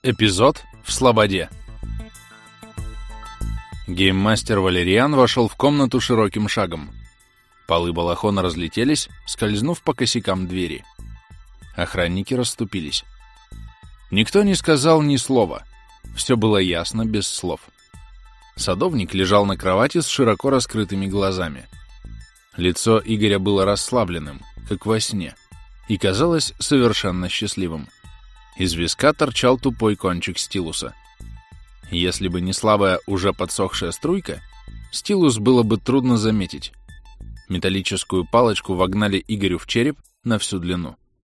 Эпизод в Слободе. Гейммастер Валериан вошел в комнату широким шагом. Полы балахона разлетелись, скользнув по косякам двери. Охранники расступились. Никто не сказал ни слова. Все было ясно, без слов. Садовник лежал на кровати с широко раскрытыми глазами. Лицо Игоря было расслабленным, как во сне, и казалось совершенно счастливым. Из виска торчал тупой кончик стилуса. Если бы не слабая, уже подсохшая струйка, стилус было бы трудно заметить. Металлическую палочку вогнали Игорю в череп на всю длину.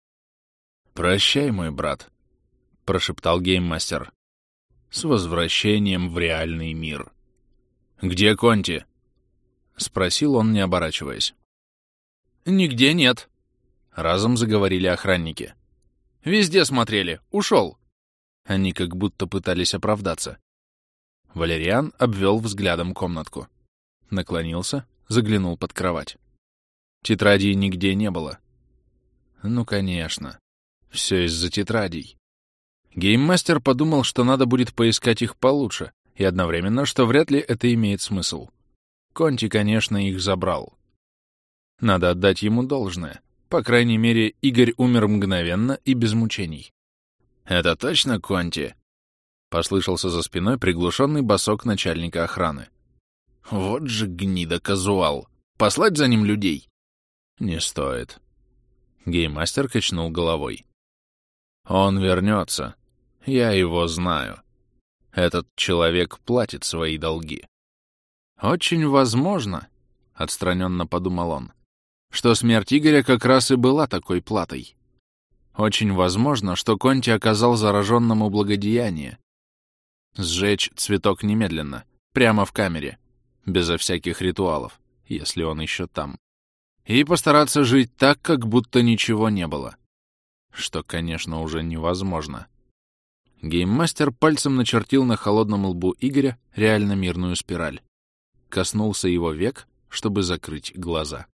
«Прощай, мой брат», — прошептал гейммастер. «С возвращением в реальный мир». «Где Конти?» — спросил он, не оборачиваясь. «Нигде нет», — разом заговорили охранники. «Везде смотрели. Ушел». Они как будто пытались оправдаться. Валериан обвел взглядом комнатку. Наклонился, заглянул под кровать. Тетрадей нигде не было. Ну, конечно. Все из-за тетрадей. Гейммастер подумал, что надо будет поискать их получше, и одновременно, что вряд ли это имеет смысл. Конти, конечно, их забрал. Надо отдать ему должное. По крайней мере, Игорь умер мгновенно и без мучений. «Это точно Конти?» — послышался за спиной приглушенный босок начальника охраны. «Вот же гнида-казуал! Послать за ним людей?» «Не стоит». Гейммастер качнул головой. «Он вернется. Я его знаю. Этот человек платит свои долги». «Очень возможно», — отстраненно подумал он, что смерть Игоря как раз и была такой платой. Очень возможно, что Конти оказал зараженному благодеяние. Сжечь цветок немедленно, прямо в камере, безо всяких ритуалов, если он еще там. И постараться жить так, как будто ничего не было. Что, конечно, уже невозможно. Гейммастер пальцем начертил на холодном лбу Игоря реально мирную спираль. Коснулся его век, чтобы закрыть глаза.